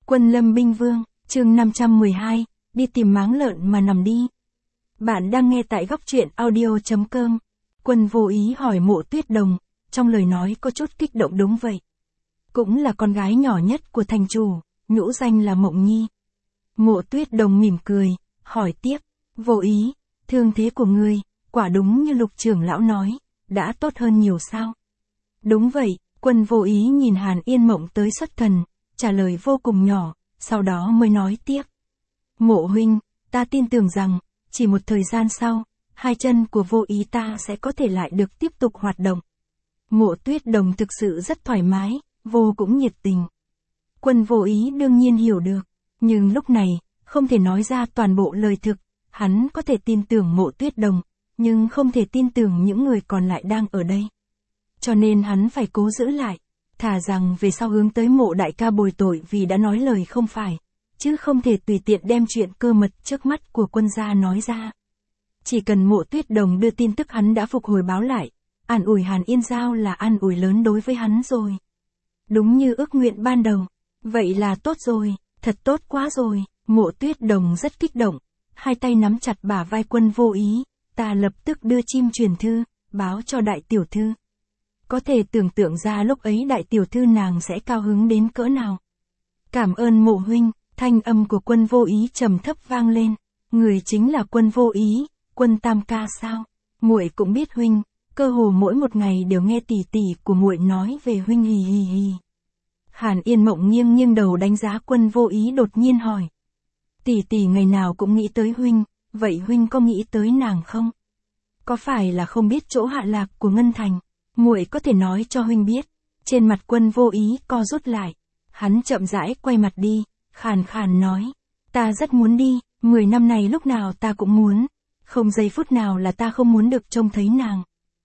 Quân Lâm Binh Vương, chương 512, đi tìm máng lợn mà nằm đi. Bạn đang nghe tại góc truyện audio.com. Quân vô ý hỏi Mộ Tuyết Đồng, trong lời nói có chút kích động. Đúng vậy. Cũng là con gái nhỏ nhất của thành chủ, nhũ danh là Mộng Nhi. Mộ Tuyết Đồng mỉm cười, hỏi tiếp, vô ý, thương thế của ngươi, quả đúng như Lục trưởng lão nói, đã tốt hơn nhiều sao? Đúng vậy, Quân vô ý nhìn Hàn Yên Mộng tới xuất thần, trả lời vô cùng nhỏ, sau đó mới nói tiếp. Mộ huynh, ta tin tưởng rằng, chỉ một thời gian sau, hai chân của vô ý ta sẽ có thể lại được tiếp tục hoạt động. Mộ Tuyết Đồng thực sự rất thoải mái, vô cũng nhiệt tình. Quân vô ý đương nhiên hiểu được, nhưng lúc này, không thể nói ra toàn bộ lời thực, hắn có thể tin tưởng Mộ Tuyết Đồng, nhưng không thể tin tưởng những người còn lại đang ở đây. Cho nên hắn phải cố giữ lại, thà rằng về sau hướng tới Mộ đại ca bồi tội vì đã nói lời không phải, chứ không thể tùy tiện đem chuyện cơ mật trước mắt của quân gia nói ra. Chỉ cần Mộ Tuyết Đồng đưa tin tức hắn đã phục hồi báo lại, an ủi Hàn Yên Giao là an ủi lớn đối với hắn rồi. Đúng như ước nguyện ban đầu, vậy là tốt rồi, thật tốt quá rồi. Mộ Tuyết Đồng rất kích động, hai tay nắm chặt bả vai Quân vô ý, ta lập tức đưa chim truyền thư, báo cho đại tiểu thư. Có thể tưởng tượng ra lúc ấy đại tiểu thư nàng sẽ cao hứng đến cỡ nào. Cảm ơn Mộ huynh, thanh âm của Quân vô ý trầm thấp vang lên, người chính là Quân vô ý, Quân tam ca sao? Muội cũng biết huynh, cơ hồ mỗi một ngày đều nghe tỷ tỷ của muội nói về huynh hì hì hì. Hàn Yên Mộng nghiêng nghiêng đầu đánh giá Quân vô ý đột nhiên hỏi. Tỷ tỷ ngày nào cũng nghĩ tới huynh, vậy huynh có nghĩ tới nàng không? Có phải là không biết chỗ hạ lạc của Ngân Thành? Muội có thể nói cho huynh biết. Trên mặt Quân vô ý co rút lại, hắn chậm rãi quay mặt đi, khàn khàn nói, ta rất muốn đi, 10 năm này lúc nào ta cũng muốn, không giây phút nào là ta không muốn được trông thấy nàng.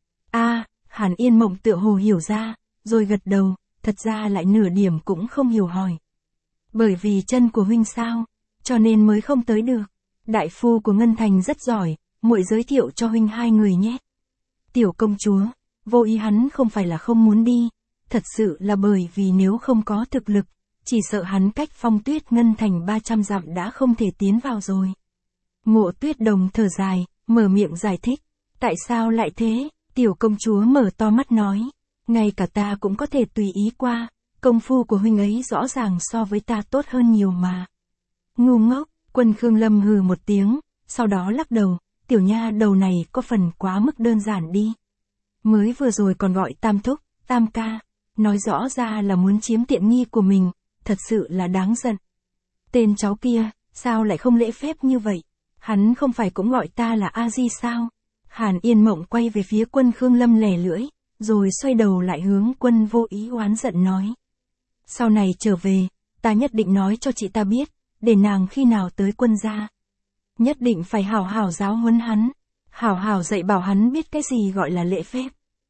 Hàn Yên Mộng tựa hồ hiểu ra, rồi gật đầu, thật ra lại nửa điểm cũng không hiểu hỏi. Bởi vì chân của huynh sao, cho nên mới không tới được. Đại phu của Ngân Thành rất giỏi, muội giới thiệu cho huynh hai người nhé. Tiểu công chúa, vô ý hắn không phải là không muốn đi, thật sự là bởi vì nếu không có thực lực, chỉ sợ hắn cách Phong Tuyết Ngân Thành 300 dặm đã không thể tiến vào rồi. Mộ Tuyết Đồng thở dài, mở miệng giải thích, tại sao lại thế? Tiểu công chúa mở to mắt nói, ngay cả ta cũng có thể tùy ý qua, công phu của huynh ấy rõ ràng so với ta tốt hơn nhiều mà. Ngu ngốc, Quân Khương Lâm hừ một tiếng, sau đó lắc đầu, tiểu nha đầu này có phần quá mức đơn giản đi. Mới vừa rồi còn gọi tam thúc, tam ca, nói rõ ra là muốn chiếm tiện nghi của mình, thật sự là đáng giận. Tên cháu kia, sao lại không lễ phép như vậy? Hắn không phải cũng gọi ta là A-di sao? Hàn Yên Mộng quay về phía Quân Khương Lâm lè lưỡi, rồi xoay đầu lại hướng Quân vô ý oán giận nói. Sau này trở về, ta nhất định nói cho chị ta biết, để nàng khi nào tới quân gia. Nhất định phải hảo hảo giáo huấn hắn, hảo hảo dạy bảo hắn biết cái gì gọi là lễ phép.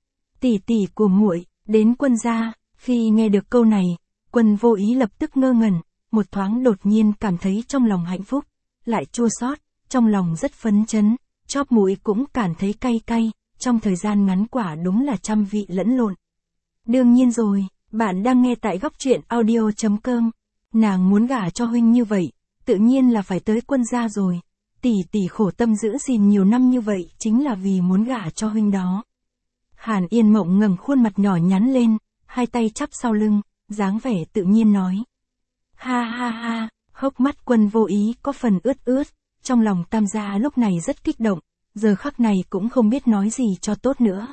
Tỷ tỷ của muội đến quân gia, khi nghe được câu này, Quân vô ý lập tức ngơ ngẩn, một thoáng đột nhiên cảm thấy trong lòng hạnh phúc, lại chua xót, trong lòng rất phấn chấn, chóp mũi cũng cảm thấy cay cay, trong thời gian ngắn quả đúng là trăm vị lẫn lộn. Đương nhiên rồi, bạn đang nghe tại góc truyện audio.com. Nàng muốn gả cho huynh như vậy, tự nhiên là phải tới quân gia rồi. Tỷ tỷ khổ tâm giữ gìn nhiều năm như vậy chính là vì muốn gả cho huynh đó. Hàn Yên Mộng ngẩng khuôn mặt nhỏ nhắn lên, hai tay chắp sau lưng, dáng vẻ tự nhiên nói. Ha ha ha, hốc mắt Quân vô ý có phần ướt ướt, trong lòng tam gia lúc này rất kích động, giờ khắc này cũng không biết nói gì cho tốt nữa.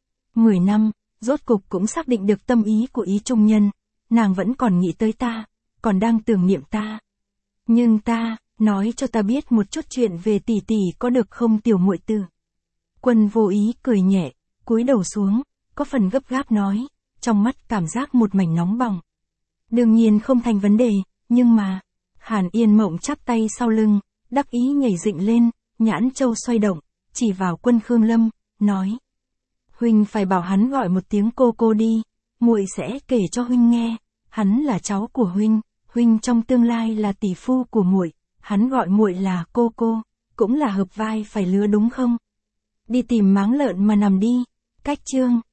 10 năm, rốt cục cũng xác định được tâm ý của ý trung nhân, nàng vẫn còn nghĩ tới ta, còn đang tưởng niệm ta. Nhưng ta, nói cho ta biết một chút chuyện về tỷ tỷ có được không tiểu muội tử? Quân vô ý cười nhẹ, cúi đầu xuống, có phần gấp gáp nói, trong mắt cảm giác một mảnh nóng bỏng. Đương nhiên không thành vấn đề, nhưng mà, Hàn Yên Mộng chắp tay sau lưng, đắc ý nhảy dựng lên, nhãn châu xoay động, chỉ vào Quân Khương Lâm, nói. Huynh phải bảo hắn gọi một tiếng cô cô đi, muội sẽ kể cho huynh nghe, hắn là cháu của huynh, huynh trong tương lai là tỷ phu của muội, hắn gọi muội là cô cô, cũng là hợp vai phải lứa đúng không? Đi tìm máng lợn mà nằm đi. Cách chương